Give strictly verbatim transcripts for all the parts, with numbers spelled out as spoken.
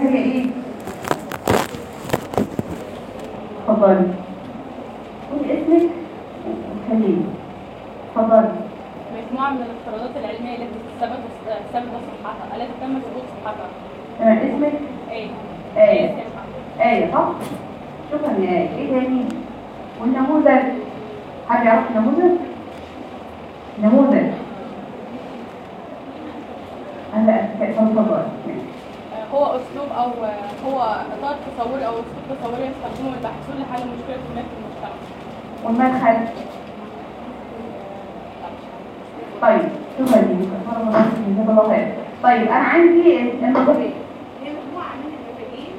هي ايه؟ اتفضلي. قولي اسمك وخليني. اتفضلي. مجموعة من الافتراضات العلمية التي ثبت ثبت صحتها التي تم ثبوت صحتها. تمام. اسمك؟ آية. آية. آية صح؟ شكرا يا آية. ايه تاني؟ والنموذج، حد يعرف النموذج؟ نموذج هلا اتفضل. هو اسلوب او هو اطار تصوري او اسلوب تصوري يستخدمه الباحثون لحل مشكله ما في المجتمع. والمدخل؟ طيب شكرا لك. جزاك الله خير. طيب انا عندي النموذج هي مجموعه من النماذج.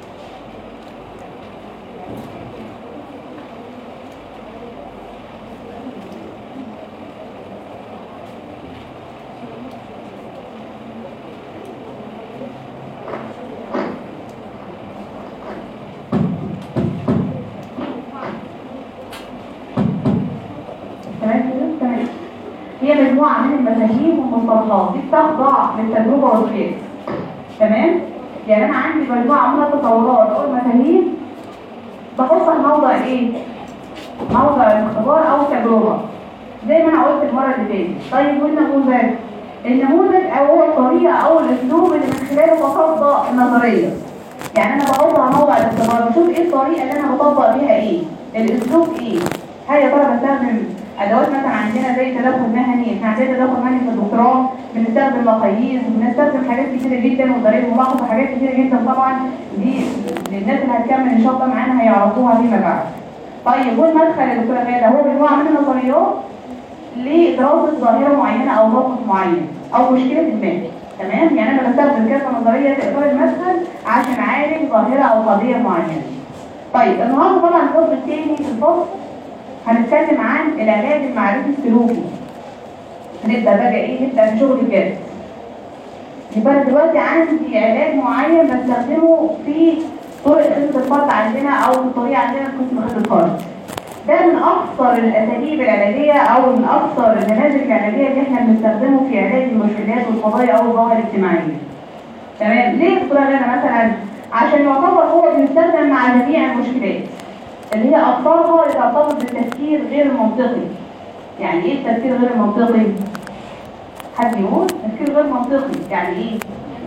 هي مجموعة من المفاهيم والمصطلحات دي بتخضع للتجربة والقياس. تمام؟ يعني أنا عندي مجموعة من التصورات أو المفاهيم بحطها موضع إيه؟ موضع الاختبار أو التجربة. زي ما أنا قلت المرة اللي فاتت. طيب والنموذج؟ النموذج أو هو الطريقة أو الأسلوب اللي من خلاله بطبق النظرية. يعني أنا بحطها موضع الاختبار، بشوف إيه الطريقة اللي أنا بطبق بيها إيه؟ الأسلوب إيه؟ هل يا ترى بستخدم ادوات مثلا عندنا زي تدخل مهني، احنا عندنا تدخل مهني في الدكتوراه بنستخدم مقاييس وبنستخدم حاجات كتيره جدا وطريقه ملاحظه حاجات كتيره جدا. طبعا دي للناس اللي هتكمل ان شاء الله معانا هيعرفوها فيما بعد. طيب والمدخل يا دكتوره غاده هو مجموعه من النظريات لدراسه ظاهره معينه او موقف معين او مشكله ما. تمام؟ يعني انا بستخدم كذا نظريه في اطار المدخل عشان اعالج ظاهره او قضيه معينه. طيب النهارده طبعا الفصل الثاني في الفصل هنتكلم عن العلاج المعرفي السلوكي. هنبدا بقى ايه؟ نبدا بشغل الجد. يبقى دلوقتي عندي علاج معين بستخدمه في طرق خدمه الفرد عندنا او الطريقه عندنا في قسم خدمه الفرد. ده من اكثر الاساليب العلاجيه او من اكثر النماذج العلاجيه اللي احنا بنستخدمه في علاج المشكلات والقضايا او الظواهر الاجتماعيه. تمام؟ ليه دكتوره غاده مثلا؟ عشان يعتبر هو بيستخدم مع جميع المشكلات اللي هي أكثرها اللي تعتبر بالتفكير غير المنطقي. يعني إيه التفكير غير المنطقي؟ حد يقول؟ تفكير غير منطقي يعني إيه؟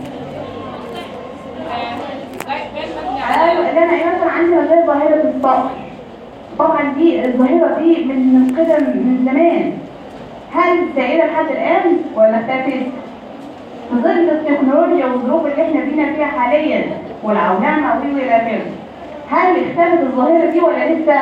أيوة اللي أنا إيه مثلا عندي غير ظاهرة الفقر. طبعا دي الظاهرة دي من من قدم من زمان. هل سائلة لحد الآن ولا اختفت؟ في ظل التكنولوجيا والظروف اللي إحنا فينا فيها حاليا والعولمة وإلى آخره. هل اختفت الظاهرة دي ولا لسه؟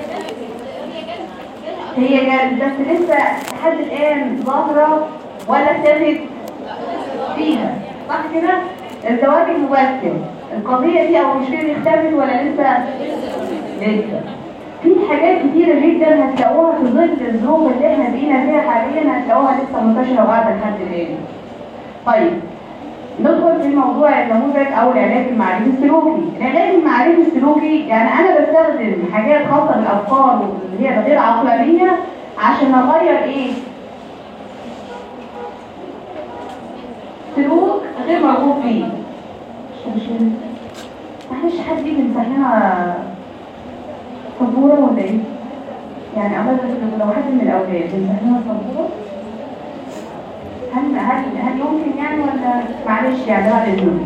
هي جت بس لسه لحد الآن ظاهرة ولا اختفت فيها؟ صح كده؟ الزواج المبكر القضية دي أو المشكلة دي اختفت ولا لسه؟ لسه. في حاجات كتيرة جدا هتلاقوها في ظل الظروف اللي احنا فينا فيها حاليا هتلاقوها لسه منتشرة وقاعدة لحد الآن. طيب ندخل في موضوع النموذج او العلاج المعرفي السلوكي. العلاج المعرفي السلوكي يعني انا بستخدم حاجات خاصه بالافكار اللي هي غير عقلانيه عشان اغير ايه؟ سلوك غير مرغوب فيه. معلش حد يجي يمسحنا سبوره ولا ايه؟ يعني أولا لو حد من الاولاد يمسحنا سبوره هل هل هل يمكن يعني ولا معلش يعني بعد اذنك؟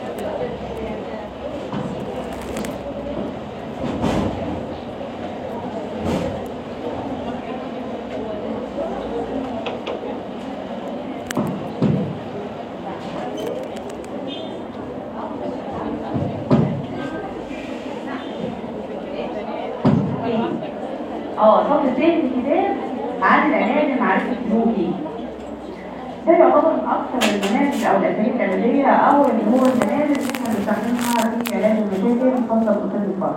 اه صف الثاني في الكتاب عن العلاج المعرفي السلوكي. ده يعتبر من اكثر النماذج او الاساليب العلاجيه او اللي هو النماذج اللي احنا بنستخدمها في علاج المشاكل الخاصه بقسم الفرد.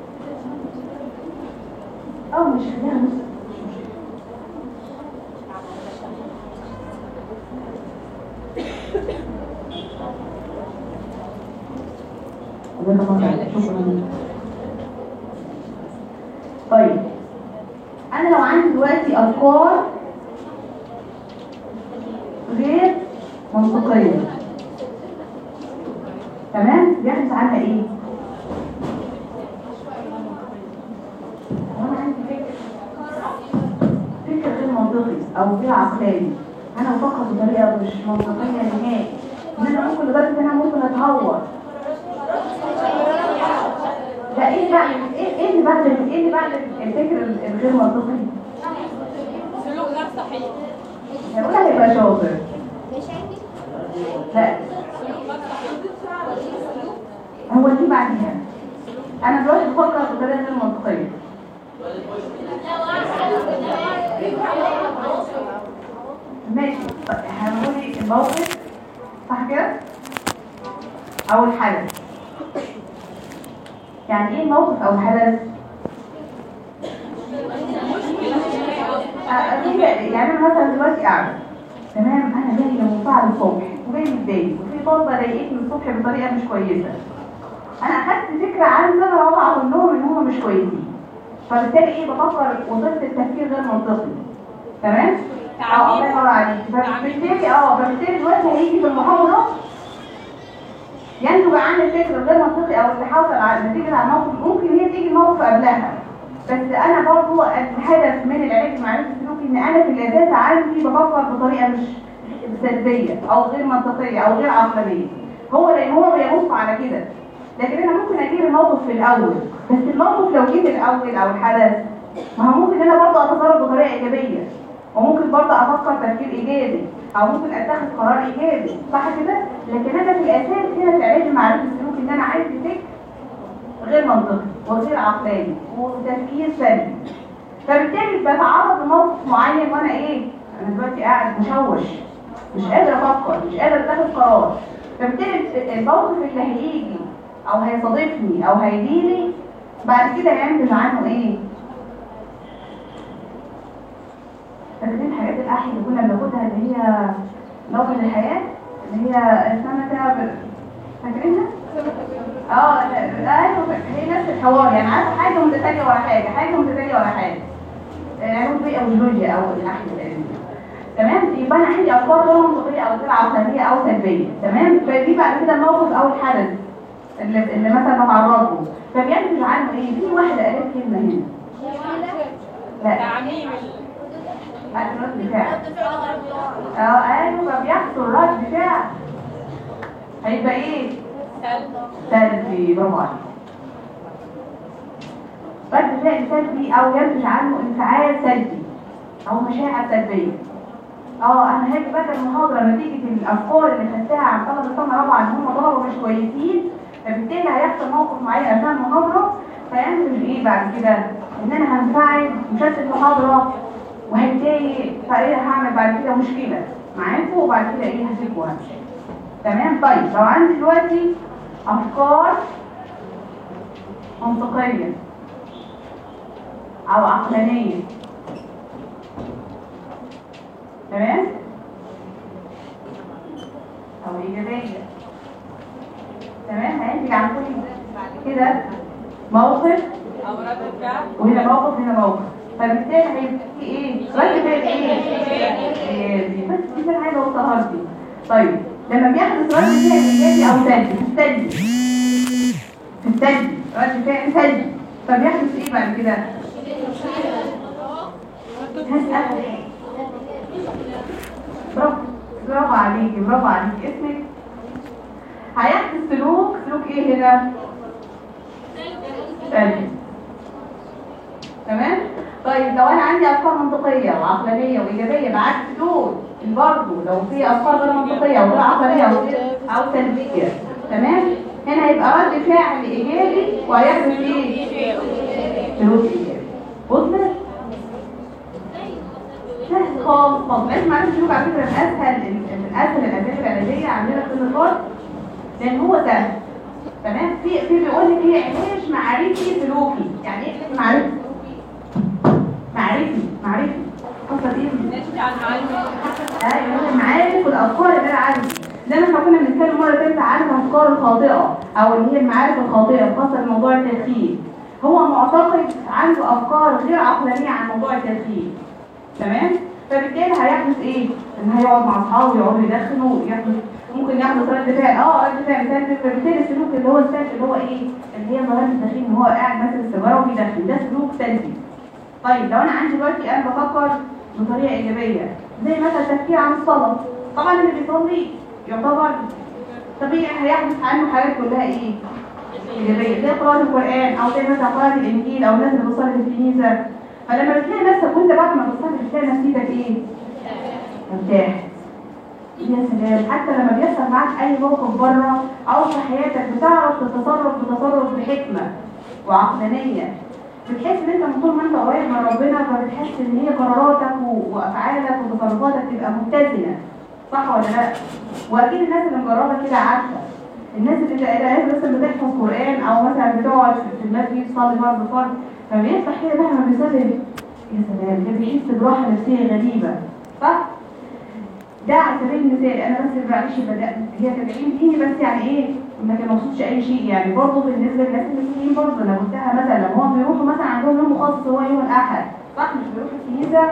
او مش خليها نص طيب انا لو عندي دلوقتي افكار غير منطقيه تمام؟ بيحدث عنها ايه؟ وانا عندي فكر فكر غير منطقي او غير عقلاني، انا بفكر بطريقه مش منطقيه نهائي، ان انا ممكن لدرجه ان انا ممكن اتهور. لا ايه بقى ايه ايه اللي بعد ايه اللي بعد الفكر الغير منطقي؟ سلوك غير صحيح. هيقول هيبقى شاطر. لا هو دي بعديها. انا دلوقتي بفكر بطريقه غير منطقيه. ماشي هنقول الموقف صح كده او الحدث. يعني ايه الموقف او الحدث؟ يعني انا مثلا دلوقتي قاعده تمام، انا جايه منفعله الصبح وجاي متضايق وفي طالبه ضايقتني الصبح بطريقه مش كويسه، انا اخدت فكره عن ان انا اطلع منهم ان هم مش كويسين، فبالتالي ايه بفكر وصلت التفكير غير منطقي. تمام؟ اه الله ينور عليك. فبالتالي اه فبالتالي دلوقتي هيجي في المحاضره ينتج عن الفكر الغير منطقي او اللي حصل على نتيجه عن موقف، ممكن هي تيجي الموقف قبلها، بس انا برضو الهدف من العلاج المعرفي السلوكي ان انا في الاساس عندي بفكر بطريقه مش سلبيه او غير منطقيه او غير عقلانيه، هو لان هو بيبص على كده، لكن انا ممكن اجيب الموقف في الاول، بس الموقف لو جه الاول او الحدث ما هو ممكن انا برضو اتصرف بطريقه ايجابيه، وممكن برضو افكر تفكير ايجابي او ممكن اتخذ قرار ايجابي، صح كده؟ لكن انا في الاساس هنا في العلاج المعرفي السلوكي ان انا عايز فكر غير منطقي وغير عقلاني وتفكير سلبي، فبالتالي بتعرض لموقف معين وانا ايه؟ انا دلوقتي قاعد مشوش مش قادر افكر مش قادر اتخذ قرار، فبالتالي الموقف اللي هيجي او هيصادفني او هيجيلي بعد كده هينتج عنه ايه؟ فاكرين الحاجات الاحياء اللي كنا بناخدها اللي هي لغه الحياه اللي هي اسمها كده فاكرينها؟ اه ايوه هي نفس الحوار، يعني عارف حاجه متتاليه ولا حاجه حاجه متتاليه ولا حاجه علوم بيئه او جيولوجيا او الاحياء. تمام؟ يبقى انا عندي افكار غير منطقيه او غير عقلانيه او سلبيه. تمام؟ فدي بعد كده الموقف او الحدث اللي, اللي مثلا بتعرض له، فبينتج عنه ايه؟ في واحده قالت كلمه هنا لا تعميم رد فعل. اه ايوه بيحصل رد فعل هيبقى ايه؟ سلبي. برافو عليك. رد فعل سلبي او ينتج عنه انفعال سلبي او مشاعر سلبيه. اه انا هاجي بدل المحاضره نتيجه الافكار اللي خدتها عن طلبه السنه الرابعه ان هم طلبه مش كويسين، فبالتالي هيحصل موقف معين اثناء المحاضره فينتج ايه بعد كده؟ ان انا هنفعل مشتت المحاضره وهتضايق، فايه هعمل بعد كده مشكله معاكم وبعد كده ايه هسيبكم وهمشي. تمام؟ طيب لو عندي دلوقتي افكار منطقيه او عقلانيه تمام او ايجابيه تمام، هينتج عن كل بعد كده موقف او رد فعل، وهنا موقف هنا موقف، فبالتالي هيبقى في ايه؟ رد فعل ايه؟ ايجابي. بس دي كده حاجه اوصلها لكم. طيب لما بيحدث رد فعل ايجابي او سلبي، في السلبي في السلبي رد فعل سلبي فبيحدث ايه بعد كده؟ هسأل ايه؟ برافو برافو عليكي برافو عليكي. اسمك؟ هيحدث سلوك سلوك ايه هنا؟ سلبي. تمام؟ طيب لو انا عندي افكار منطقيه وعقلانيه وايجابيه بعكس دول برضه لو في افكار غير منطقيه وغير عقلانيه او سلبيه تمام؟ هنا هيبقى رد فعل ايجابي وهيحدث ايه؟ سلوك ايجابي. وصلت؟ سهل خالص خالص. لازم معرفة السلوك على فكرة من أسهل من أسهل الأساليب العلاجية عندنا في النقاط لأن هو سهل. تمام؟ في في بيقول لك ايه علاج معرفي سلوكي، يعني ايه معرفي؟ معرفي معرفي قصة ايه؟ نشجع على المعلومات. ايوه المعارف والأفكار اللي أنا عندي. زي ما احنا كنا بنتكلم مرة تانية عن الأفكار الخاطئة أو اللي هي المعارف الخاطئة الخاصة بموضوع التدخين. هو معتقد عنده أفكار غير عقلانية عن موضوع التدخين. تمام؟ فبالتالي هيحدث ايه؟ ان هيقعد مع اصحابه يقعدوا يدخنوا ويحدث ممكن يحدث رد فعل اه رد فعل سلبي. فبالتالي السلوك اللي هو السلبي اللي هو ايه؟ اللي هي ظاهره التدخين، ان هو قاعد ماسك السيجاره وبيدخن، ده سلوك سلبي. طيب لو انا عندي دلوقتي انا بفكر بطريقه ايجابيه، زي مثلا تفكير عن الصلاه، طبعا اللي بيصلي يعتبر طبيعي هيحدث عنه حاجات كلها ايه؟ ايجابيه، زي قراءه القران او زي مثلا قراءه الانجيل او الناس اللي بتصلي في الكنيسه. فلما بتلاقي نفسك وانت بعد ما بتصلي بتلاقي نفسيتك ايه؟ مرتاح. يا سلام، حتى لما بيحصل معاك اي موقف بره او في حياتك بتعرف تتصرف بتصرف بحكمه وعقلانيه، بتحس ان انت من طول ما انت قريب من ربنا فبتحس ان هي قراراتك وافعالك وتصرفاتك تبقى متزنه، صح ولا لا؟ واكيد الناس اللي مجربه كده عارفه، الناس اللي اللي مثلا بتحفظ قران او مثلا بتقعد في المسجد تصلي فرض فرض، فبيفتح كده بقى لما بيصلي يا سلام، ده بيحس براحه نفسيه غريبه، صح؟ ده على سبيل المثال. انا بس معلش بدات هي تدعيم ديني بس يعني ايه ما كان مقصودش اي شيء يعني، برضه بالنسبه للناس المسيحيين برضه انا قلتها مثلا لما هم بيروحوا مثلا عندهم يوم مخصص هو يوم الاحد، صح؟ مش بيروحوا الكنيسه،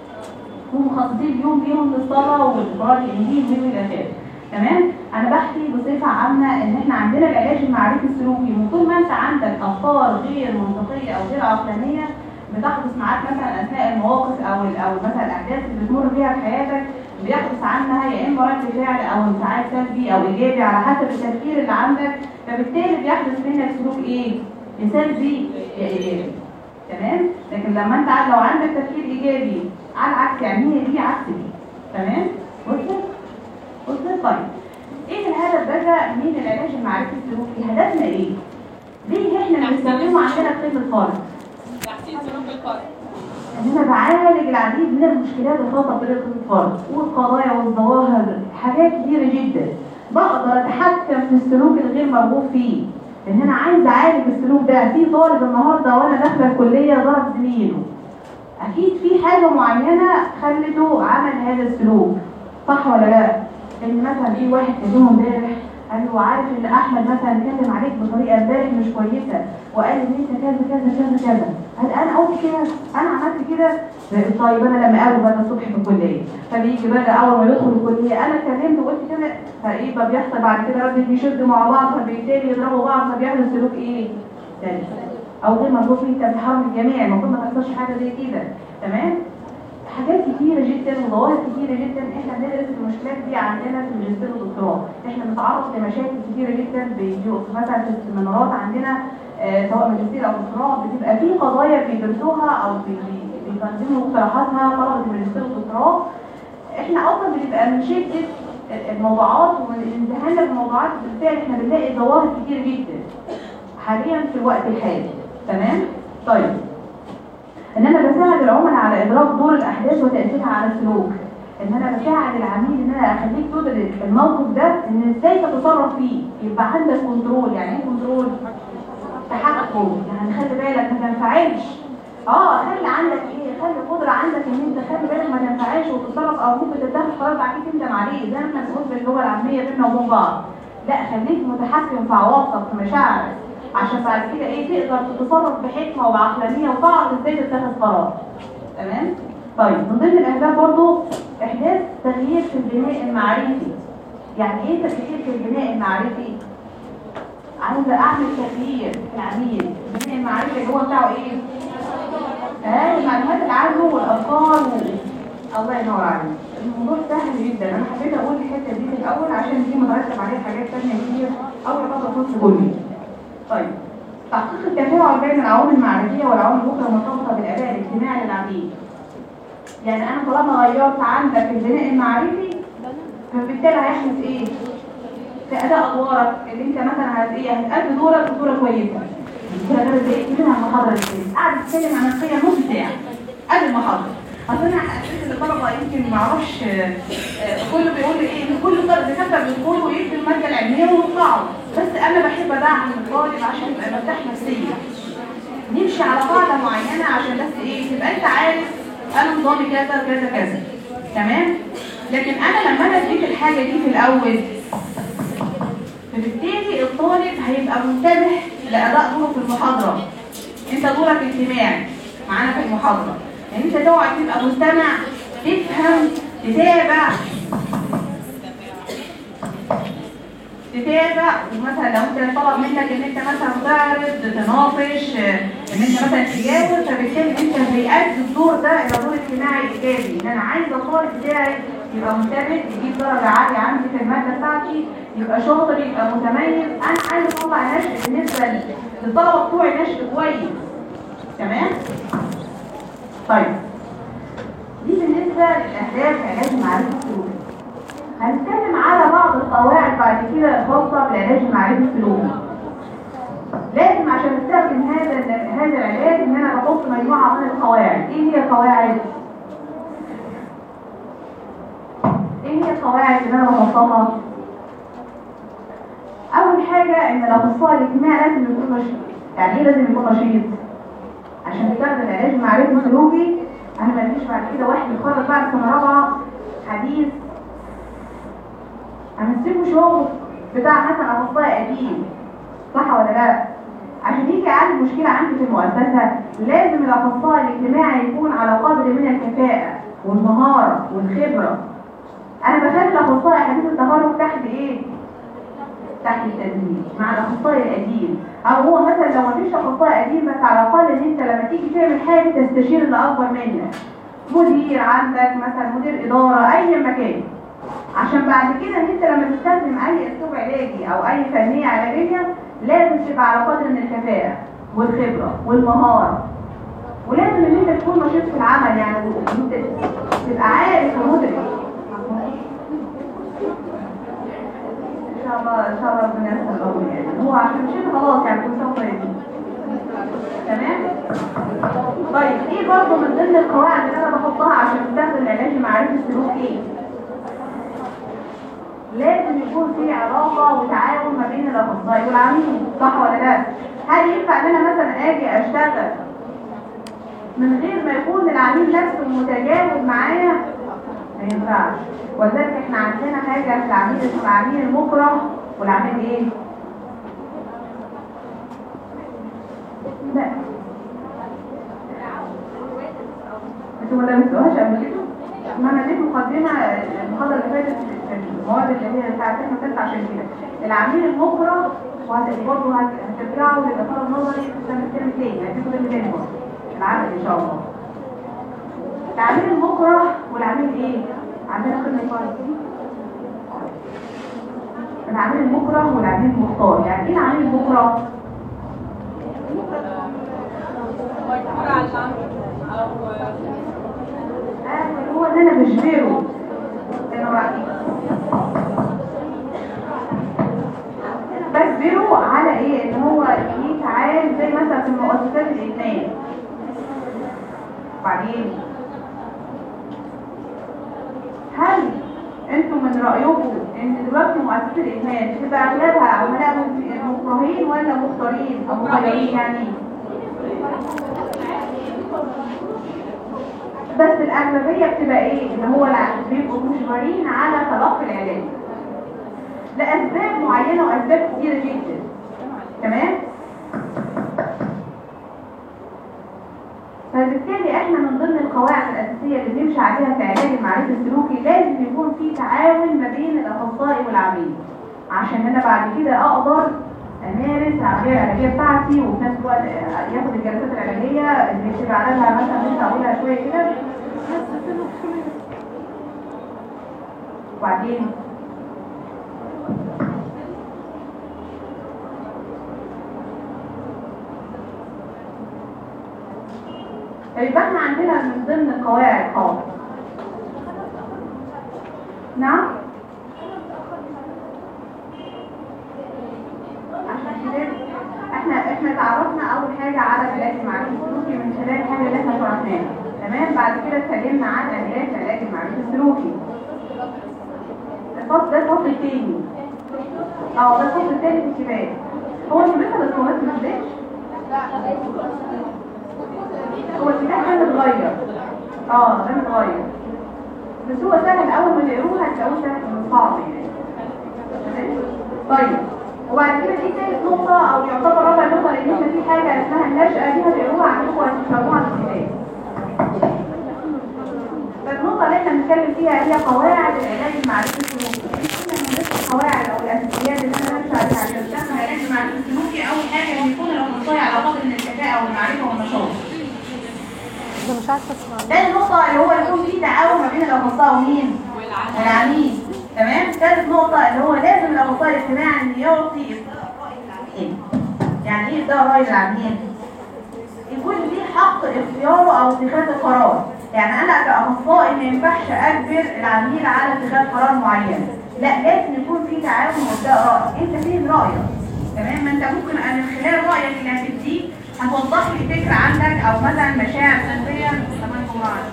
هم مخصصين يوم ليهم للصلاه وقراءه الانجيل والى اخره، تمام؟ انا بحكي بصفه عامه ان احنا عندنا العلاج المعرفي السلوكي، من طول ما انت عندك افكار غير منطقيه او غير عقلانيه بتحدث معاك مثلا اثناء المواقف او او مثلا الاحداث اللي بتمر بيها في حياتك، بيحدث عنها يا اما رد فعل او انفعال سلبي او ايجابي على حسب التفكير اللي عندك، فبالتالي بيحدث منك سلوك ايه؟ يا سلبي يا ايجابي، تمام؟ لكن لما انت لو عندك تفكير ايجابي على العكس يعني هي دي عكس دي، تمام؟ وصلت؟ وصلت؟ طيب ايه الهدف بقى من العلاج المعرفي السلوكي؟ هدفنا ايه؟ ليه احنا بنستخدمه عندنا في خدمه الفرد؟ تحسين سلوك الفرد. ان انا بعالج العديد من المشكلات الخاصه بطريقه الفرد والقضايا والظواهر، حاجات كتيره جدا بقدر اتحكم في السلوك الغير مرغوب فيه. ان انا عايز اعالج السلوك ده. في طالب النهارده وانا داخله الكليه ضرب زميله، اكيد في حاجه معينه خلته عمل هذا السلوك، صح ولا لا؟ ان مثلا في واحد كلمه امبارح قال له عارف ان احمد مثلا اتكلم عليك بطريقه امبارح مش كويسه وقال ان انت كذا كذا كذا كذا، هل انا قلت كده؟ انا عملت كده؟ طيب انا لما اقابله بقى الصبح في الكليه، فبيجي بقى اول ما يدخل الكليه انا اتكلمت وقلت كده، فايه بقى بيحصل بعد كده رد بيشدوا مع بعض فبالتالي يضربوا بعض فبيعملوا سلوك ايه؟ ثالث او غير مرغوب فيه، انت بتحرم الجميع، المفروض ما تحصلش حاجه زي كده، تمام؟ حاجات كتيرة جدا وظواهر كتيرة جدا احنا بندرس المشكلات دي عندنا في الماجستير والدكتوراه، احنا بنتعرض لمشاكل كتيرة جدا مثلا في السيمينارات عندنا آه سواء ماجستير او دكتوراه، بتبقى في قضايا بيدرسوها او بيقدموا اقتراحاتها طلبة الماجستير والدكتوراه، احنا اصلا بنبقى من شدة الموضوعات ومن امتحاننا بالموضوعات بالفعل احنا بنلاقي ظواهر كتيرة جدا حاليا في الوقت الحالي، تمام؟ طيب ان انا بساعد العملاء على ادراك دور الاحداث وتاثيرها على السلوك، ان انا بساعد العميل ان انا اخليك تدرك الموقف ده ان ازاي تتصرف فيه، يبقى عندك كنترول. يعني ايه كنترول؟ تحكم، يعني خلي بالك ما تنفعلش، اه خلي عندك ايه؟ خلي قدره عندك ان انت خلي بالك ما تنفعلش وتتصرف او ممكن تتخذ قرار بعد كده تندم عليه، زي ما بنقول باللغه العاميه بيننا وبين بعض. لا خليك متحكم في عواطفك في مشاعرك عشان بعد كده ايه تقدر تتصرف بحكمه وبعقلانيه وتعرف ازاي تتخذ قرار، تمام؟ طيب من ضمن الاسباب برضو احداث تغيير في البناء المعرفي. يعني ايه تغيير في البناء المعرفي؟ عايزه اعمل تغيير في العميل، البناء المعرفي اللي هو بتاعه ايه؟ اه المعلومات العامه والافكار و... الله ينور عليك. الموضوع سهل جدا، انا حبيت اقول الحته دي في الاول عشان دي مترتب عليها حاجات ثانيه كتير او يعتبر نص كلي. طيب تحقيق التفاعل بين العوامل المعرفيه والعوامل الاخرى المرتبطه بالاداء الاجتماعي للعميل. يعني انا طالما غيرت عندك البناء المعرفي فبالتالي هيحدث ايه؟ في اداء ادوارك اللي انت مثلا هت ايه؟ هتأدي دورك بصوره كويسه. كده غير زي منها المحاضره دي قاعد اتكلم عن القيم نص ساعه قبل المحاضره. اصل انا حسيت ان الطلبه يمكن ما اعرفش كله بيقول لي ايه؟ كل طالب دكاتره بيدخلوا ويكتب الماده العلميه ويطلعوا، بس انا بحب ادعم الطالب عشان يبقى مرتاح نفسيا. نمشي على قاعده معينه عشان بس ايه؟ تبقى انت عارف انا نظامي كذا كذا كذا، تمام؟ لكن انا لما انا اديك الحاجه دي في الاول فبالتالي الطالب هيبقى منتبه لاداء دوره في المحاضره. انت دورك اجتماعي معانا في المحاضره، يعني انت تقعد تبقى مستمع، تفهم، تتابع، تتابع، ومثلا لو انت طلب منك ان انت مثلا تعرض تناقش ان انت مثلا تجاوب، فبالتالي انت بيأدي الدور ده الى دور اجتماعي ايجابي، ان انا عايزه الطالب بتاعي يبقى منتبه، يجيب درجه عاليه عندي في الماده بتاعتي، يبقى شاطر، يبقى متميز. انا عايزه اطلع نشء بالنسبه للطلبه بتوعي نشء كويس. تمام؟ طيب دي بالنسبه لاهداف علاج المعرفه السلوكيه. هنتكلم على بعض القواعد بعد كده الخاصه بالعلاج المعرفي السلوكي. لازم عشان استخدم هذا هذا العلاج ان انا بحط مجموعه من القواعد. ايه هي القواعد؟ ايه هي القواعد اللي انا بحطها؟ اول حاجه ان الاخصائي الاجتماعي لازم يكون نشيط. يعني ايه لازم يكون نشيط؟ عشان استخدم العلاج المعرفي السلوكي انا ما اديش بعد كده واحد يتخرج بعد سنه رابعه حديث همسكه شغل بتاع مثلا اخصائي قديم، صح ولا لا؟ عشان يجي يعالج مشكله عندي في المؤسسه لازم الاخصائي الاجتماعي يكون على قدر من الكفاءه والمهاره والخبره. انا بخلي الاخصائي حديث التخرج تحت ايه؟ تحت التدريب مع الاخصائي القديم، او هو مثلا لو مفيش اخصائي قديم بس على الاقل ان انت لما تيجي تعمل حاجه تستشير اللي اكبر منك، مدير عندك مثلا، مدير اداره، اي مكان، عشان بعد كده ان انت لما تستخدم اي اسلوب علاجي او اي فنيه علاجيه لازم تبقى على قدر من الكفاءه والخبره والمهاره، ولازم ان انت تكون نشيط في العمل، يعني انت تبقى عارف ومدرك. ان شاء الله ان شاء الله ربنا يسهل الامر. يعني هو عشان شيء خلاص يعني كل سنه طيب. تمام؟ طيب ايه برضه من ضمن القواعد اللي انا بحطها عشان استخدم العلاج المعرفي السلوكي؟ لازم يكون في علاقه وتعاون ما بين الاخصائي والعميل، صح ولا لا؟ هل ينفع ان انا مثلا اجي اشتغل من غير ما يكون العميل نفسه متجاوب معايا؟ ما ينفعش. ولذلك احنا عندنا حاجه في العميل اسمها العميل المكره والعميل ايه؟ لا انتوا ما درستوهاش قبل كده؟ ما انا اديت مقدمه المحاضره اللي فاتت في المواد اللي هي بتاعت احنا ثالثه. عشان كده العميل المكره وهتبقى برضه هترجعوا للاثار النظري في السنه الترم الثاني، هتبقوا ده اللي برضه العمل ان شاء الله. العميل المكره والعميل ايه؟ عندنا خدمه فرق العميل المكره والعميل المختار. يعني ايه العميل المكره؟ مجبور على العمل او آه هو ان انا بجبره انه رأيي بجبره على ايه؟ ان هو يتعامل زي مثلا في المؤسسات الادمان. وبعدين هل انتم من رأيكم ان دلوقتي مؤسسات الادمان تبقى اغلبها عملاء مكرهين ولا مختارين او مغيرين؟ يعني بس الأغلبية بتبقى ايه؟ اللي هو بيبقوا مجبرين على تلقي العلاج لأسباب معينة وأسباب كتيرة جدا. تمام؟ فبالتالي احنا من ضمن القواعد الأساسية اللي بنمشي عليها في علاج المعرفي السلوكي لازم يكون في تعاون ما بين الأخصائي والعميل، عشان انا بعد كده اقدر امارس العمليه العلاجيه بتاعتي، وفي نفس الوقت ياخد الجلسات العلاجيه اللي بتبقى عددها مثلا لسه هقولها شويه كده. وبعدين يبقى احنا عندنا من ضمن القواعد خالص. نعم؟ احنا احنا تعرفنا اول حاجه على العلاج المعرفي السلوكي من خلال الحاجه اللي احنا شرحناها. تمام؟ بعد كده اتكلمنا عن علاج العلاج المعرفي السلوكي. الفصل ده الفصل الثاني. اه ده الفصل الثاني في الكتاب. هو اللي مثل الصورات ما بداش؟ هو الكتاب ده متغير. اه ده متغير. بس هو سهل اول ما تقروه هتلاقوه سهل من صعب يعني. طيب وبعد كده في ثالث نقطة أو يعتبر رابع نقطة، لأن احنا في حاجة اسمها النشأة دي هتقروها عندكم وهتفهموها في الكتاب. فالنقطة اللي احنا بنتكلم فيها هي قواعد العلاج المعرفي السلوكي. قلنا من ضمن القواعد أو الأساسيات اللي احنا حاجه ان يكون الاخصائي على قدر من الكفاءه والمعرفه والنشاط. ده مش عارفه اسمع. تاني نقطه اللي هو يكون في تعاون ما بين الاخصائي ومين؟ والعميل. تمام. ثالث نقطه اللي هو لازم الاخصائي الاجتماعي ان يعطي ابداء راي للعميل. يعني ايه ابداء راي للعميل؟ يكون ليه حق اختياره او اتخاذ القرار. يعني انا كاخصائي ما ينفعش اجبر العميل على اتخاذ قرار معين، لا لازم يكون في تعاون وابداء راي. انت فين رايك؟ تمام. ما انت ممكن انا من خلال رايك اللي هتديه هتوضح لي فكره عندك او مثلا مشاعر سلبيه. تمام معاك.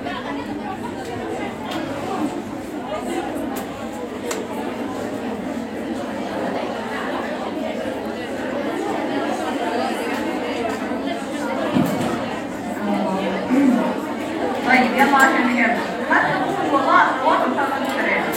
طيب يلا عشان نجمع. مثلا ممكن والله الوضع ان شاء الله بالسلامه.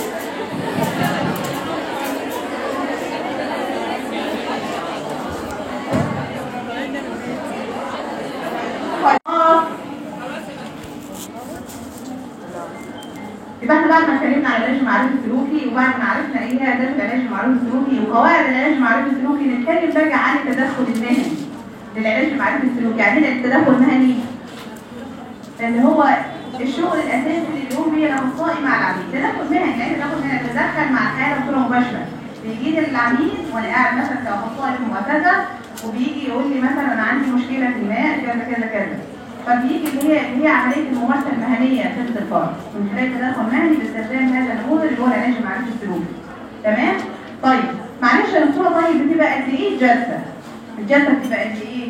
يبقى احنا بعد ما اتكلمنا عن العلاج المعرفي السلوكي وبعد ما عرفنا ايه هي اهداف العلاج المعرفي السلوكي وقواعد العلاج المعرفي السلوكي، نتكلم بقى عن التدخل المهني للعلاج المعرفي السلوكي. يعني ايه التدخل المهني؟ اللي هو الشغل الاساسي اللي بيقوم بيه الاخصائي مع العميل. تدخل مهني يعني تدخل مهني يتدخل مع الحاله بصوره مباشره. بيجي لي العميل وانا قاعد مثلا كاخصائي في مؤسسه وبيجي يقول لي مثلا انا عندي مشكله ما كذا كذا كذا، فبيجي اللي هي اللي هي عمليه الممارسه المهنيه ضد الفرد من خلال تدخل مهني باستخدام هذا النموذج اللي هو العلاج المعرفي السلوكي. تمام؟ طيب معلش يا دكتوره، طيب بتبقى قد ايه الجلسه؟ الجلسه بتبقى قد ايه؟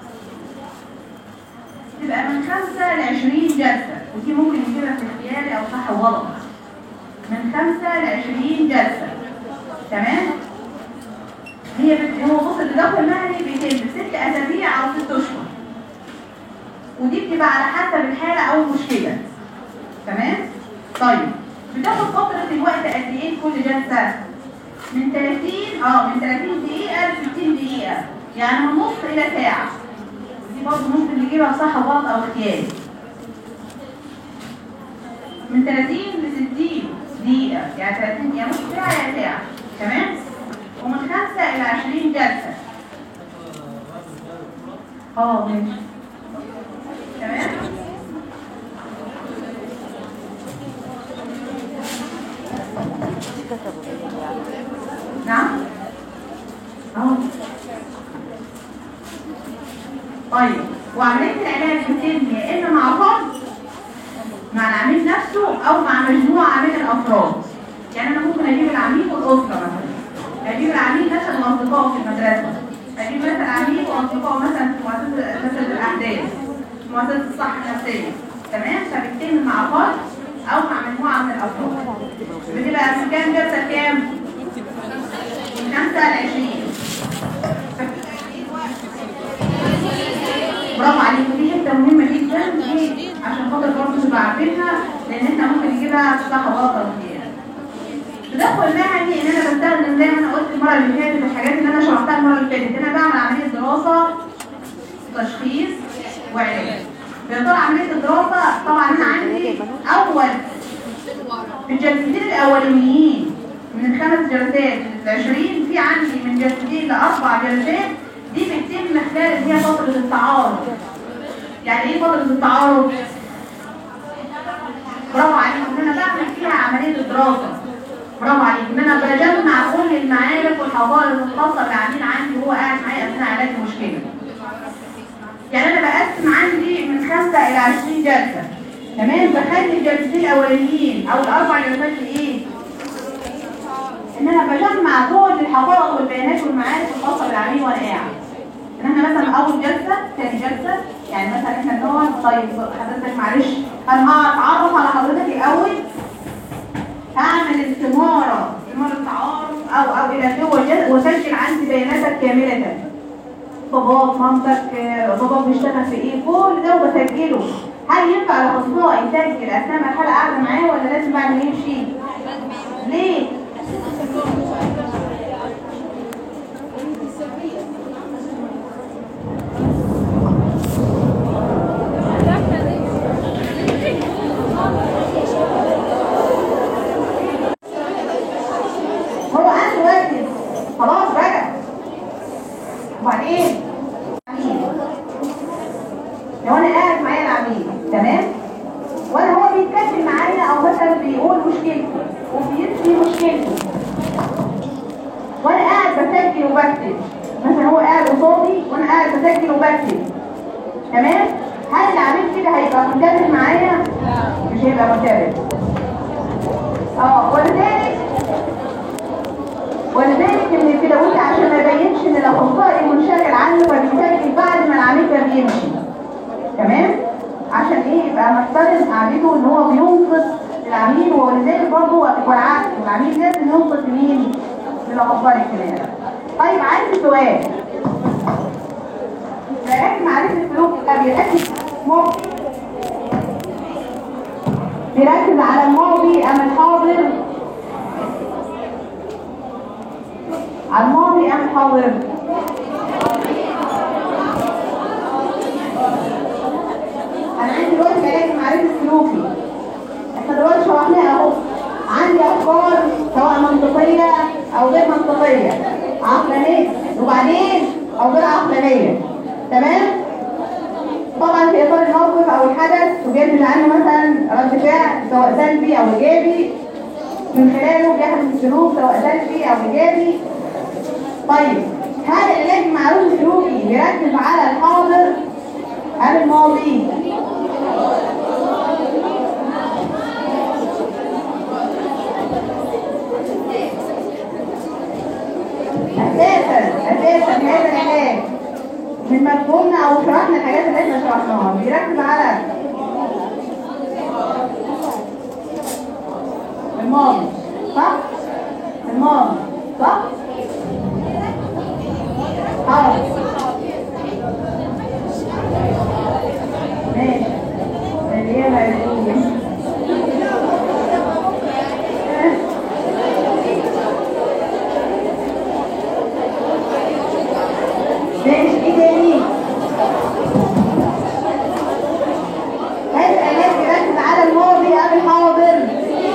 تبقى من خمسة لعشرين جلسة، ودي ممكن نجيبها في اختياري أو صح وغلط. من خمسة لعشرين جلسة. تمام؟ هي بت... هو بص التدخل المهني بيتم ست أسابيع أو ست أشهر. ودي بتبقى على حسب الحالة أو المشكلة. تمام؟ طيب بتاخد فترة الوقت قد إيه كل جلسة؟ من ثلاثين اه من ثلاثين دقيقة ل ستين دقيقة، يعني من نص إلى ساعة. دي برضه ممكن نجيبها صح وغلط او اختياري. من ثلاثين ل ستين دقيقة، يعني ثلاثين يا نص ساعة يا ساعة. تمام؟ ومن خمسة إلى عشرين جلسة. اه ماشي. تمام؟ نعم؟ اه طيب وعمليه العلاج بتتم يا اما مع فرد مع العميل نفسه او مع مجموعه من الافراد. يعني انا ممكن اجيب العميل والاسره مثلا، اجيب العميل مثلا واصدقائه في المدرسه، اجيب مثلا عميل واصدقائه مثلا في مؤسسه مثلا الاحداث، في مؤسسه الصحه النفسيه. تمام؟ فبتتم مع فرد او مع مجموعه من الافراد. بتبقى من كام جلسه لكام؟ من خمسة لعشرين. برافو عليكم. دي حته مهمه جدا ليه؟ عشان خاطر برضه تبقى عارفينها، لان احنا ممكن نجيبها صح وغلط او كده. تدخل مهني ان انا بستخدم زي ما انا قلت المره اللي فاتت الحاجات اللي انا شرحتها المره اللي فاتت، انا بعمل عمليه دراسه تشخيص وعلاج. يا ترى عمليه الدراسه طبعا انا عندي اول في الجلستين الاولانيين من الخمس جلسات لعشرين، في عندي من جلستين لاربع جلسات دي بتتم خلال اللي هي فترة التعارض. يعني ايه فترة التعارض؟ برافو عليكم ان انا بعمل فيها عملية الدراسة. برافو عليكم ان انا بجمع كل المعارف والحضارة الخاصة بالعميل عندي وهو قاعد معايا اثناء علاج المشكلة. يعني انا بقسم عندي من خمسة الى عشرين جلسة. تمام؟ بخلي الجلستين الاولانيين او الاربع جلسات لايه؟ ان انا بجمع كل الحقائق والبيانات والمعارف الخاصة بالعميل وانا قاعد. ان احنا مثلا اول جلسه ثاني جلسه، يعني مثلا احنا بنقعد طيب حضرتك معلش انا هتعرف على حضرتك الاول، هعمل استماره استماره تعارف او او الى اخره واسجل عندي بياناتك كامله، باباك مامتك باباك بيشتغل في ايه، كل ده وبسجله. هل ينفع الاخصائي يسجل اثناء ما الحلقه قاعده معاه ولا لازم بعد ما يمشي؟ ليه؟ هو عنده واجب خلاص بقى. وبعدين ايه؟ لو انا قاعد معايا العميل تمام؟ وانا هو بيتكلم معايا او مثلا بيقول مشكلته وبيدي مشكلته وانا قاعد بسجل وبكتب، مثلا هو قاعد قصادي وانا قاعد بسجل وبكتب تمام؟ هل العميل كده هيبقى منتبه معايا؟ مش هيبقى منتبه. اه ولذلك ولذلك ان البدوي عشان ما يبينش ان الاخصائي منشغل عنه فبيسجل بعد ما العميل ده بيمشي تمام؟ عشان ايه؟ يبقى محترم قعدته ان هو بينقذ العميل، ولذلك برضه والعكس العميل لازم ينقذ مين؟ للاخصائي الاجتماعي. طيب عندي سؤال. بيركز معرفة السلوك بيركز ماضي بيركز على الماضي ام الحاضر؟ على الماضي ام الحاضر؟ انا عندي دلوقتي بيركز معرفة السلوكي. احنا دلوقتي شرحناها اهو. عندي افكار سواء منطقية او غير منطقية، عقلانية وبعدين او غير عقلانية تمام؟ طبعا في اطار الموقف او الحدث وبينتج عنه مثلا رد فعل سواء سلبي او ايجابي، من خلاله بيحدث السلوك سواء سلبي او ايجابي. طيب هل العلاج المعروف السلوكي بيركز على الحاضر ام الماضي؟ اساسا اساسا هذا العلاج من مفهومنا او شرحنا الحاجات اللي احنا شرحناها بيركز على الماضي صح؟ الماضي صح؟ حاضر ماشي اللي هي بقى ماشي ايه تاني؟ هل العلاج بيركز على الماضي ام الحاضر؟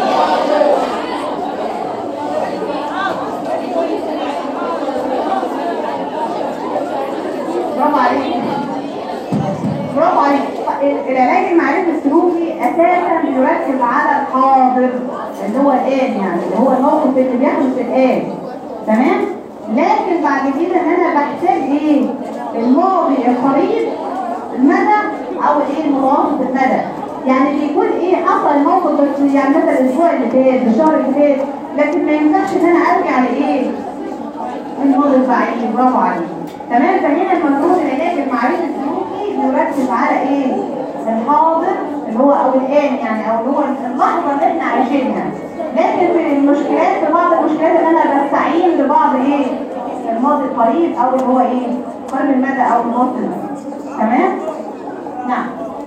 برافو عليك برافو عليك. العلاج المعرفي السلوكي اساسا بيركز على الحاضر اللي هو الان، يعني اللي هو الموقف اللي بيحدث الان تمام؟ لكن بعد كده ان انا بحتاج ايه؟ الماضي القريب المدى او ايه المتوسط المدى، يعني بيكون ايه حصل الموقف بس يعني مثلا الاسبوع اللي فات الشهر اللي فات، لكن ما ينفعش ان انا ارجع لايه؟ الماضي البعيد. برافو عليك تمام. فهنا المفروض العلاج المعرفي السلوكي بيركز على ايه؟ الحاضر اللي هو او الان، يعني او اللي هو اللحظه اللي احنا عايشينها. لكن في المشكلات في بعض المشكلات اللي انا بستعين ببعض ايه؟ الماضي القريب او اللي هو ايه؟ قرب المدى او المتوسط المدى. تمام؟ نعم.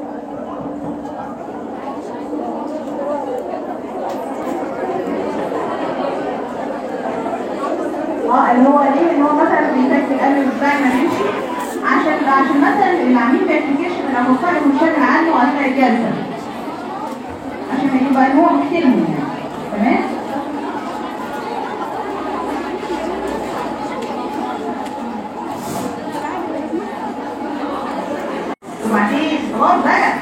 اه اللي هو ليه؟ ان هو مثلا بيسجل قبل الاسبوع ما يمشي عشان عشان مثلا العميل ما يفتكرش ان الاخصائي منشغل عنه اثناء الجلسه، عشان يبقى ان هو محترمه يعني. تمام؟ وبعدين خلاص بقى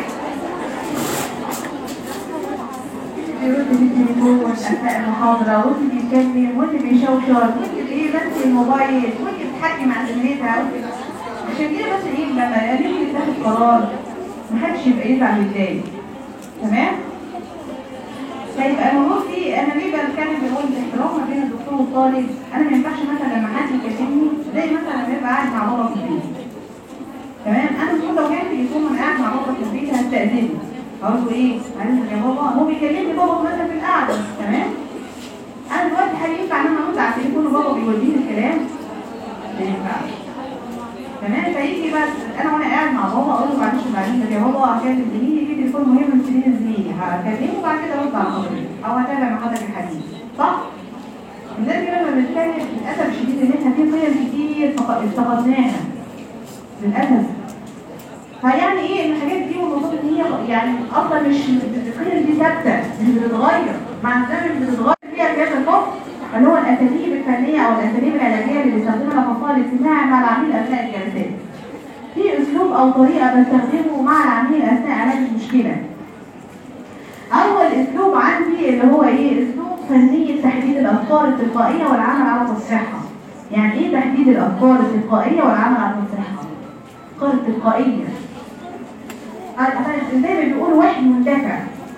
بيرد في التليفون اثناء المحاضره، واللي بيتكلم واللي بيشوشر واللي ايه بس الموبايل واللي بيتحكي مع زميلتها. عشان كده بس ايه لما نيجي ناخد قرار محدش يبقى يزعل ويتضايق. تمام؟ فيبقى المفروض في انا ليه بتكلم بقول الاحترام ما بين الدكتور والطالب. انا ما ينفعش مثلا لما حد يكلمني زي مثلا لما يبقى قاعد مع بابا في البيت. تمام؟ انا المفروض لو جاي تليفون وانا قاعد مع بابا في البيت هستأذنه. هقول له ايه؟ عايزك يا بابا، هو بيكلمني بابا مثلا في القعده. تمام؟ انا دلوقتي هل ينفع ان انا ارد على التليفون وبابا بيوديني الكلام؟ ما ينفعش. تمام؟ فيجي بس انا وانا قاعد مع بابا اقول له معلش بعدين يا بابا هكلم زميلي في تليفون مهم من سنين زميلي، هكلمه وبعد كده ارد على حضرتك او هتابع مع حضرتك الحديث. صح؟ لذلك لما بنتكلم للاسف الشديد ان احنا في قيم كتير افتقدناها للاسف. فيعني ايه الحاجات دي والمفروض ان هي يعني اصلا مش القيم دي ثابته مش بتتغير مع الزمن، بتتغير فيها كذا الحكم اللي هو الاساليب الفنيه او الاساليب العلاجيه اللي بيستخدمها الاخصائي الاجتماعي مع العميل اثناء الجلسات. في اسلوب او طريقه بستخدمه مع العميل اثناء علاج المشكله. اول اسلوب عندي اللي هو ايه؟ اسلوب فنيه تحديد الافكار التلقائيه والعمل على تصحيحها. يعني ايه تحديد الافكار التلقائيه والعمل على تصحيحها؟ الافكار التلقائيه زي ما بيقولوا وحي مندفع.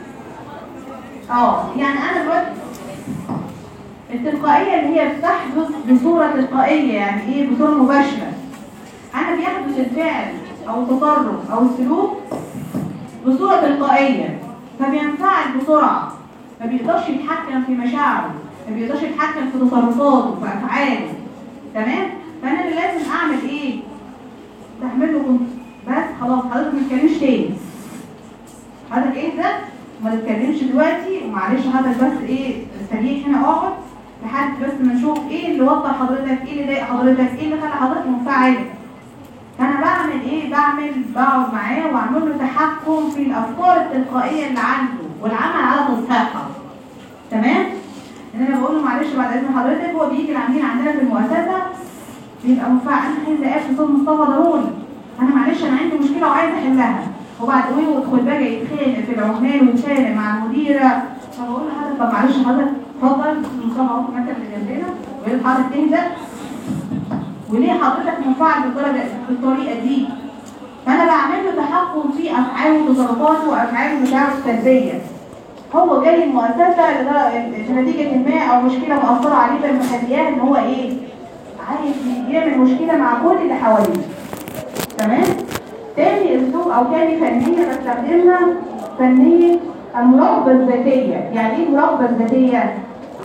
اه يعني انا دلوقتي التلقائيه اللي هي بتحدث بصوره تلقائيه، يعني ايه؟ بصوره مباشره. انا بيحدث الفعل او التصرف او السلوك بصوره تلقائيه، فبينفعل بسرعه، ما بيقدرش يتحكم في مشاعره، ما بيقدرش يتحكم في تصرفاته في افعاله. تمام؟ فانا اللي لازم اعمل ايه؟ تعمل له كنت بس خلاص حضرتك ما تتكلمش تاني. حضرتك ايه ده؟ ما تتكلمش دلوقتي، ومعلش حضرتك بس ايه استريح هنا اقعد لحد بس ما نشوف ايه اللي وضح حضرتك، ايه اللي ضايق حضرتك، ايه اللي خلى حضرتك منفعل. فانا بعمل ايه؟ بعمل بقعد معاه واعمل له تحكم في الافكار التلقائيه اللي عنده والعمل على تصحيحها. تمام؟ ان انا بقول له معلش بعد اذن حضرتك، هو بيجي العميل عندنا في المؤسسه بيبقى منفعل، انا عايزه اقفل صوت مصطفى ضروري، انا معلش انا عندي مشكله وعايزه احلها، وبعد ما يدخل بقى يتخانق في العمال ويتخانق مع المديره، فبقول له حضرتك طب معلش حضرتك اتفضل مصطفى اهو في المكتب اللي جنبنا، ويقول حضرتك تهدى، وليه حضرتك منفعل بالدرجه بالطريقه دي؟ فانا بعمل له تحكم في افعاله وتصرفاته وافعاله ومشاعره السلبيه. هو جاي المؤسسه لنتيجه ما او مشكله مؤثره عليه فمخلياه ان هو ايه؟ عايز يعمل مشكله مع كل اللي حواليه. تمام؟ تاني اسلوب او تاني فنيه بستخدمها فنيه المراقبه الذاتيه. يعني ايه المراقبه الذاتيه؟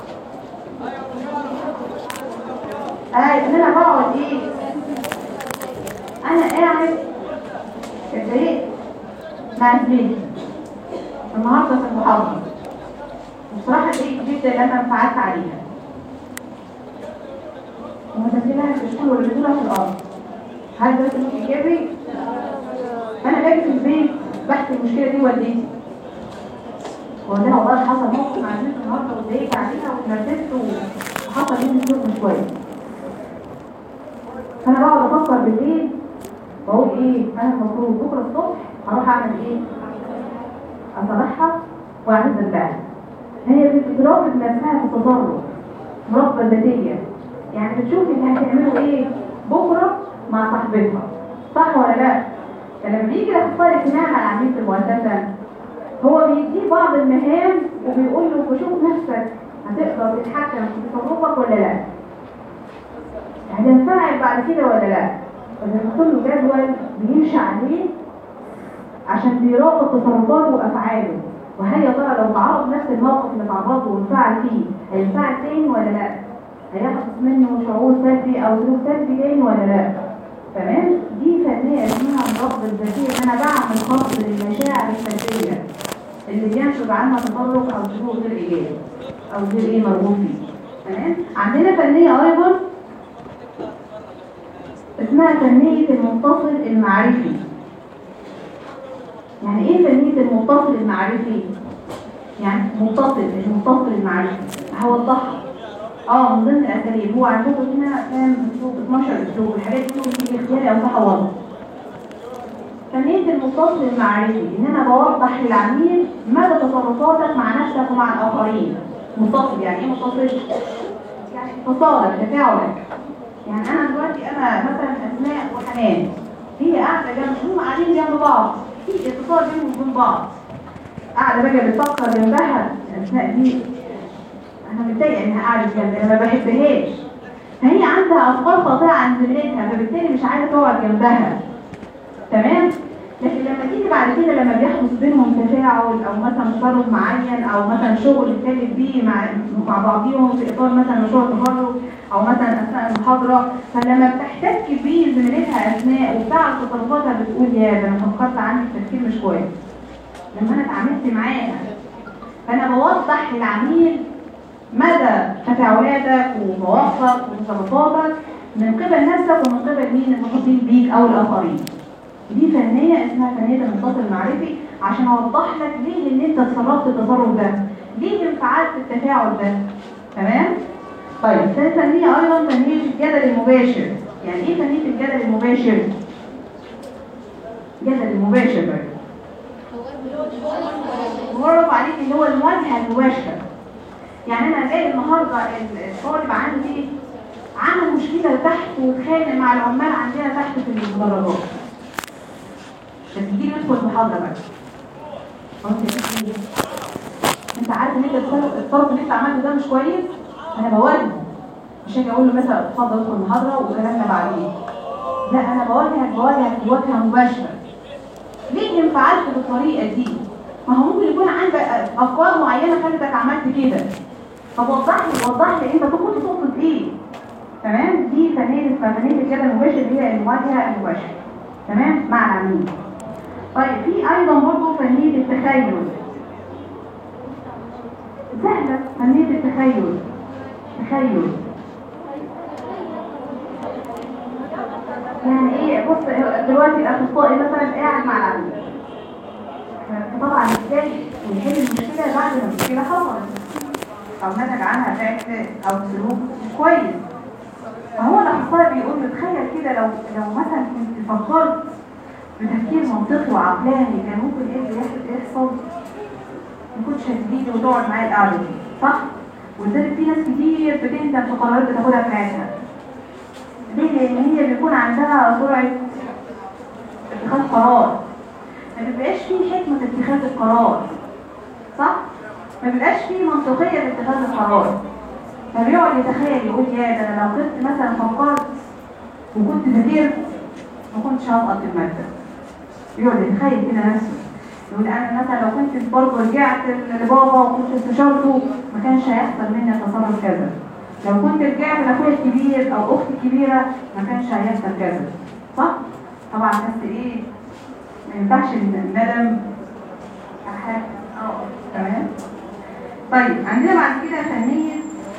اي ان انا بقعد ايه؟ انا قاعد اتضايقت مع زميلي النهارده في المحاضره، بصراحه اتضايقت جدا لما انفعلت عليها ومسجلها في الشغل واللي بتقولها في الارض. هل ده سلوك ايجابي؟ انا باجي في البيت بحكي المشكله دي والدتي، واقول لها والله حصل موقف مع زميلتي النهارده واتضايقت عليها واتنرفزت وحصل مني سلوك مش كويس. فانا بقعد افكر بالليل واقول ايه؟ انا المفروض بكره الصبح هروح اعمل ايه؟ اصالحها واعتذر لها. هي بتراقب نفسها في التصرف، مراقبه ذاتيه، يعني بتشوف اللي هتعمله ايه بكره مع صاحبتها، صح ولا لا؟ فلما بيجي الاخصائي الاجتماعي مع العميل في المؤسسه هو بيديه بعض المهام وبيقول له بشوف نفسك هتقدر تتحكم في تصرفك ولا لا؟ هتنفعل بعد كده ولا لا؟ فبيحط له جدول بيمشي عليه عشان بيراقب تصرفاته وافعاله، وهل يا ترى لو تعرض نفس الموقف اللي تعرضه وانفعل فيه هينفعل تاني ولا لا؟ هيحدث منه شعور سلبي او سلوك سلبي تاني ولا لا؟ تمام؟ دي فنيه اسمها المراقبه الذاتيه، ان انا بعمل خفض للمشاعر السلبيه اللي بينشد عنها تصرف او سلوك غير ايجابي او غير ايه مرغوب فيه. تمام؟ عندنا فنيه ايضا اسمها فنيه المتصل المعرفي. يعني ايه فنيه المتصل المعرفي؟ يعني متصل مش متصل المعرفي. هوضحها. اه من ضمن الاساليب هو عندكم هنا كام اسلوب؟ اتناشر اسلوب، الحاجات دي ممكن تيجي اختياري او تحول. فنيه المتصل المعرفي ان انا بوضح للعميل مدى تصرفاتك مع نفسك ومع الاخرين. متصل يعني ايه متصل؟ يعني اتصالك تفاعلك. يعني انا دلوقتي انا مثلا اسماء وحنان هي قاعده جنب، هم قاعدين جنب بعض، في اتصال بينهم وبين بعض. قاعده بقى بتفكر جنبها اسماء دي انا متضايقه انها قاعده جنبي، انا ما بحبهاش، فهي عندها افكار خاطئه عن زميلتها فبالتالي مش عايزه تقعد جنبها. تمام؟ لكن لما تيجي بعد كده لما بيحدث بينهم تفاعل او مثلا تصرف معين او مثلا شغل اتكلم بيه مع مع بعضيهم في اطار مثلا مشروع تخرج او مثلا اثناء المحاضره، فلما بتحتك بيه زميلتها اثناء وبتعرف تصرفاتها بتقول يا ده انا فكرت عني التفكير مش كويس لما انا اتعاملت معاها. فانا بوضح للعميل مدى تفاعلاتك ومواقفك وتصرفاتك من قبل نفسك ومن قبل مين المحيطين بيك او الاخرين. دي فنيه اسمها فنيه المتصل المعرفي عشان اوضح لك ليه ان انت تصرفت التصرف ده، ليه انفعلت التفاعل ده. تمام؟ طيب بنسميه ايضا تنميه الجدل المباشر. يعني ايه تنميه الجدل المباشر؟ الجدل المباشر بقى برافو عليك، اللي هو المواجهه المباشره. يعني انا جاي النهارده الطالب عندي عمل مشكله تحت واتخانق مع العمال عندنا تحت في المدرجات. بتجيلي ندخل محاضره بقى. انت عارف ان انت الطرف اللي انت عملته ده مش كويس، انا بواجهه. مش هاجي اقول له مثلا اتفضل ادخل المحاضره وكلامنا بعدين. لا، انا بواجهك بواجهك مواجهه مباشره. ليه انفعلت بالطريقه دي؟ ما هو ممكن يكون عندك افكار معينه خلتك عملت كده. طب وضح لي وضح لي انت كنت تقصد ايه؟ تمام؟ دي فنيه فنيه الجدل المباشر اللي هي المواجهه المباشره. تمام؟ مع العميل. طيب في ايضا برضه فنيه التخيل. سهله فنيه التخيل. تخيل يعني ايه؟ بص دلوقتي الاخصائي مثلا قاعد مع العميل، طبعا ازاي ونحل المشكله بعد ما المشكله حصلت او نتج عنها فعل او سلوك مش كويس. فهو الاخصائي بيقول له تخيل كده لو لو مثلا كنت فكرت بتفكير منطقي وعقلاني كان ممكن ايه اللي يحصل؟ ما كنتش هتجيلي وتقعد معايا القعده دي، صح؟ ولذلك في ناس كتير بتندم في قرارات بتاخدها في حياتها. ليه؟ لان هي بيكون عندها سرعه اتخاذ قرار، ما بيبقاش فيه حكمه اتخاذ القرار، صح؟ ما بيبقاش فيه منطقيه في اتخاذ القرار. فبيقعد يتخيل يقول يا ده انا لو كنت مثلا فكرت وكنت ذاكرت ما كنتش هسقط في الماده. يقعد يتخيل كده نفسه، يقول انا مثلا لو كنت برضه رجعت لبابا وكنت استشرته ما كانش هيحصل مني تصرف كذا. لو كنت رجعت لاخويا الكبير او اختي الكبيره ما كانش هيحصل كذا، صح؟ طبعا بس ايه؟ ما ينفعش الندم على حاجه. اه تمام. طيب عندنا بعد كده فنيه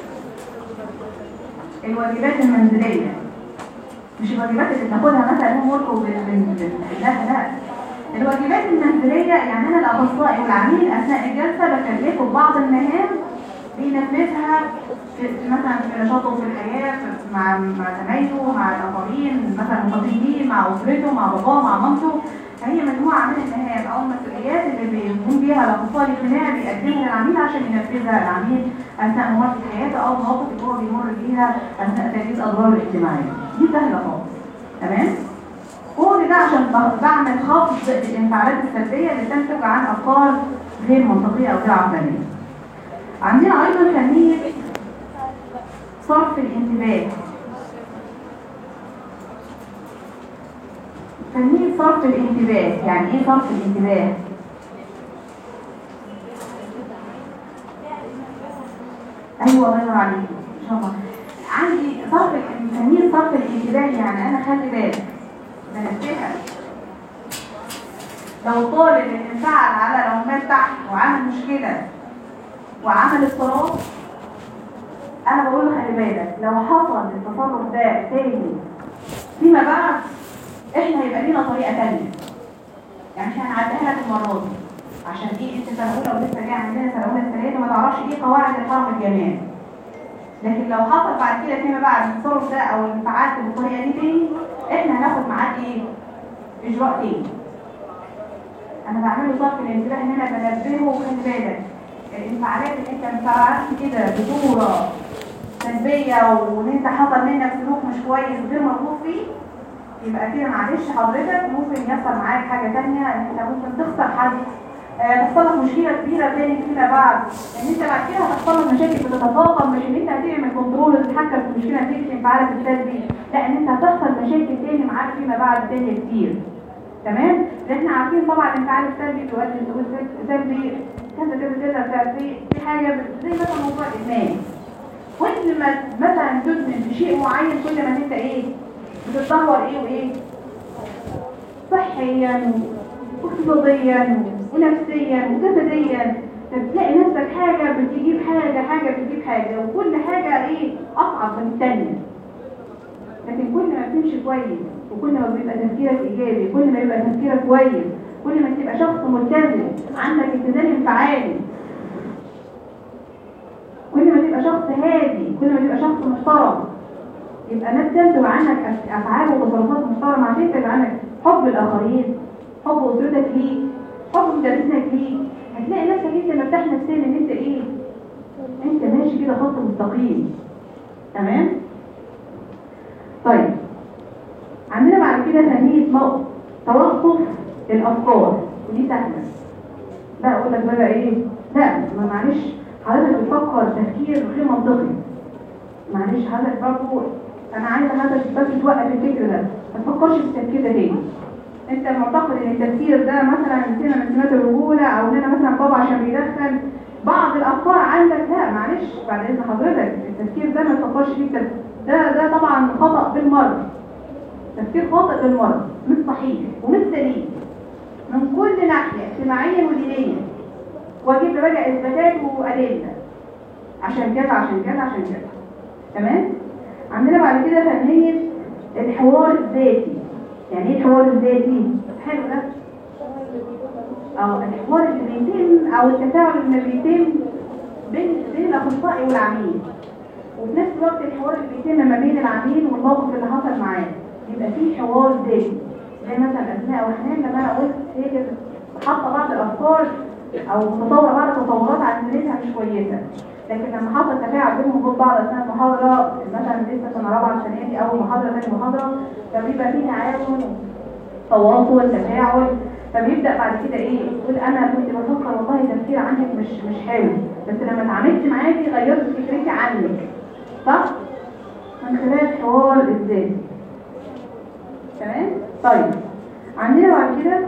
الواجبات المنزليه. مش الواجبات اللي بناخدها مثلا هوم ورك وبال لا لا الواجبات المنزليه. يعني انا الاخصائي والعميل اثناء الجلسه بكلفه ببعض المهام بينفذها مثلا في نشاطه في الحياه مع مع زمايله مع الاخرين، مثلا محاطين بيه، مع اسرته، مع باباه، مع مامته. فهي مجموعه من المهام او المسؤوليات اللي بيقوم بيها الاخصائي الاجتماعي بيقدمها للعميل عشان ينفذها العميل اثناء ممارسه حياته او المواقف اللي هو بيمر بيها اثناء تنفيذ ادواره الاجتماعيه. دي سهله خالص. تمام؟ كل ده عشان بعمل خفض الانفعالات السلبيه اللي تنتج عن افكار غير منطقيه او غير عقلانيه. عندنا ايضا فنيه صرف الانتباه. فنيه صرف الانتباه. يعني ايه صرف الانتباه؟ ايوه الله ينور عليك ان شاء الله. عندي صرف فنيه صرف الانتباه. يعني انا خلي بالك بنبهك لو طالب انفعل على العمال تحت وعمل مشكله وعمل اضطراب، انا بقول له خلي بالك لو حصل التصرف ده تاني فيما بعد احنا هيبقى لينا طريقه ثانيه. يعني احنا هنعديها لك المره دي عشان ايه؟ انت سنه اولى ولسه جاي عندنا سنه اولى الثلاثه ما تعرفش ايه قواعد الحرم الجماعي. لكن لو حصل بعد كده فيما بعد التصرف ده او انفعلت بالطريقه دي تاني احنا هناخد معاك ايه؟ اجراء تاني. انا بعمله صرف الانتباه ان انا بنبهه وخلي بالك الانفعالات اللي انت انفعلت كده بصوره سلبيه وان انت حصل منك سلوك مش كويس غير مرغوب فيه، يبقى كده معلش حضرتك ممكن يحصل معاك حاجه ثانيه. انت ممكن تخسر حد، تحصل لك مشكله كبيره تاني فيما بعد، ان انت بعد كده هتحصل لك مشاكل بتتفاقم. مش ان انت هتعمل كنترول وتتحكم في المشكله دي في انفعالك السلبي، لا ان انت هتحصل مشاكل تاني معاك فيما بعد تاني كتير. تمام؟ احنا عارفين طبعا الانفعال السلبي بيؤدي سلبي كذا كذا كذا في في حاجه زي مثلا موضوع الادمان. كل ما مثلا تدمن في شيء معين كل ما انت ايه؟ بتتدهور ايه وايه؟ صحيا واقتصاديا ونفسيا وجسديا. بتلاقي نفسك حاجه بتجيب حاجه حاجه بتجيب حاجه وكل حاجه ايه؟ اصعب من الثانيه. لكن كل ما بتمشي كويس وكل ما بيبقى تفكيرك ايجابي، كل ما يبقى تفكيرك كويس، كل ما تبقى شخص متزن عندك اتزان انفعالي، كل ما تبقى تبقى شخص هادي، كل ما تبقى شخص محترم، يبقى الناس تنتج عنك افعال وتصرفات محترمه، عشان تبقى عندك حب الاخرين، حب اسرتك ليك، حب مدرسينك ليك، هتلاقي نفسك انت مرتاح نفسيا ان انت ايه؟ انت ماشي كده خط مستقيم. تمام؟ طيب عندنا بعد كده تنمية موقف توقف الافكار، ودي سهله. لا اقول لك بقى ايه؟ لا ما معلش حضرتك بتفكر تفكير غير منطقي. معلش حضرتك برضه انا عايزه حضرتك بس توقف الفكر ده، ما تفكرش في التفكير ده تاني. انت معتقد ان التفكير ده مثلا سمه من سمات الرجوله، او ان انا مثلا بابا عشان بيدخل بعض الافكار عندك. لا معلش بعد اذن حضرتك، التفكير ده ما تفكرش فيه. ده ده طبعا خطا بالمره، تفكير خاطئ بالمره، مش صحيح ومش سليم من كل ناحيه اجتماعيا ودينيا. واجيب له بقى اثباتات وادله عشان كذا عشان كذا عشان كذا. تمام؟ عندنا بعد كده فنية الحوار الذاتي. يعني ايه الحوار الذاتي؟ حلو ده. اه الحوار اللي بيتم او التفاعل اللي بيتم بين بين الاخصائي والعميل، وفي نفس الوقت الحوار اللي بيتم ما بين العميل والموقف اللي حصل معاه، يبقى فيه حوار ذاتي. زي مثلا اسماء وحنان لما انا قلت هي كانت حاطه بعض الافكار او متصوره بعض التصورات عن نيتها مش كويسه، لكن لما حصل تفاعل بينهم وبين بعض اثناء المحاضره، مثلا لسه سنه رابعه السنه دي اول محاضره ثاني محاضره، فبيبقى فيه تعاون تواصل تفاعل، فبيبدا بعد كده ايه؟ يقول انا كنت بفكر والله التفكير عنك مش مش حلو، بس لما اتعاملت معاكي غيرت فكرتي عنك. صح؟ من خلال الحوار الذاتي. تمام؟ طيب عندنا بعد كده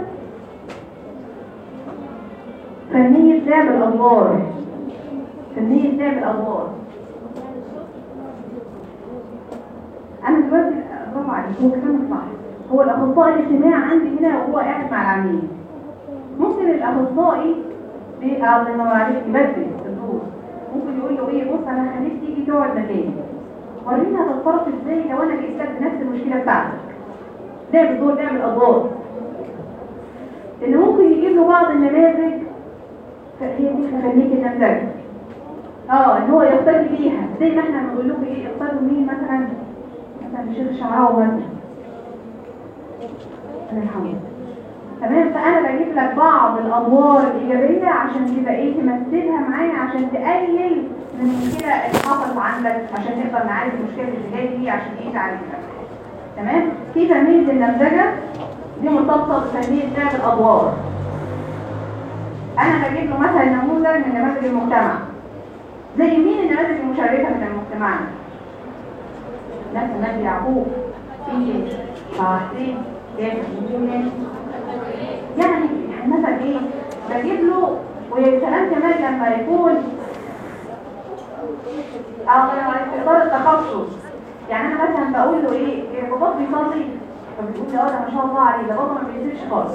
فنية لعب الأدوار. فنية لعب الأدوار. أنا دلوقتي برافو عليك، هو كلامك صح. هو الأخصائي الاجتماعي عندي هنا وهو قاعد مع العميل. ممكن الأخصائي أو لما عليك يبدل الدور، ممكن يقول له إيه؟ بص أنا هخليك تيجي تقعد مكاني. ورينا هتتصرف إزاي لو أنا جيت لك بنفس المشكلة بتاعتك. لعب الدور، لعب الأدوار. لأن ممكن يجيب له بعض النماذج هي دي فنية النمذجة. اه ان هو يقتدي بيها، زي ما احنا بنقول لكم ايه، اقتدوا مين مثلا؟ مثلا الشيخ الشعراوي مثلا. انا الحمد. تمام؟ فانا بجيب لك بعض الادوار الايجابيه عشان تبقى ايه؟ تمثلها معايا عشان تقلل من المشكله اللي حصلت عندك، عشان نقدر نعالج المشكله اللي جايه دي عشان ايه؟ تعالجها. تمام؟ في فنية النمذجة دي مرتبطه بفنية لعب الادوار. انا بجيب له مثلا نموذج من نماذج المجتمع. زي مين النماذج المشرفه من المجتمع؟ نفس النبي يعقوب، في حسين، كيف يعني مثلا ايه؟ بجيب له، ويا سلام كمان لما يكون او في اطار التخصص. يعني انا مثلا بقول له ايه؟ بابا بيصلي، فبتقول لي اه ده ما شاء الله عليه، ده بابا ما بينزلش خالص.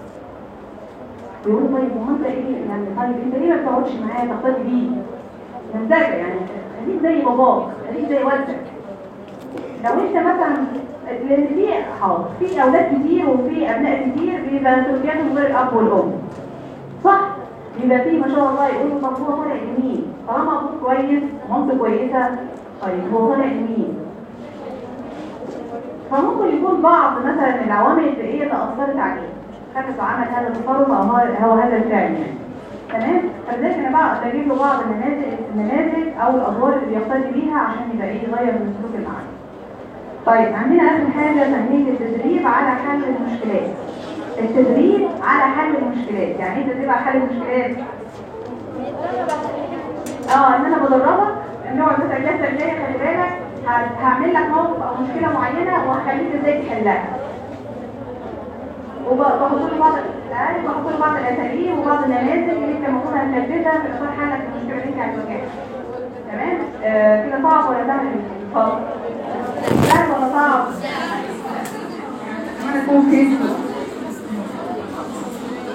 يقول طيب هو انت ايه يعني؟ طيب انت ليه ما بتقعدش معاه تقتدي بيه؟ نمذجه يعني، خليك زي باباك، خليك زي والدك. لو انت مثلا، لان في حاضر في اولاد كتير وفي ابناء كتير بيبقى سلوكياتهم غير الاب والام. صح؟ بيبقى فيه ما شاء الله يقولوا طب هو طالع لمين؟ طالما ابوه كويس ومامته كويسه، طيب هو طالع لمين؟ فممكن يكون بعض مثلا العوامل البيئيه اللي اثرت عليه خلت عمل هذا التصرف او هو هذا الفعل يعني. تمام؟ فلذلك انا بقى بجيب له بعض النماذج النماذج او الادوار اللي بيقتدي بيها عشان يبقى ايه؟ يغير من السلوك اللي عنده. طيب عندنا اخر حاجه فنيه التدريب على حل المشكلات. التدريب على حل المشكلات، يعني ايه تدريب على حل المشكلات؟ اه ان انا بدربك ان هو مثلا الجلسه الجايه خلي بالك هعمل لك موقف او مشكله معينه وهخليك ازاي تحلها. وبحط له بعض الاسئله، بحط له بعض الاساليب وبعض النماذج اللي انت المفروض هتنفذها في اطار حلك المشكله اللي انت هتواجهها. تمام؟ آه كده صعب ولا سهل؟ صعب. سهل ولا صعب؟ انا اكون فين؟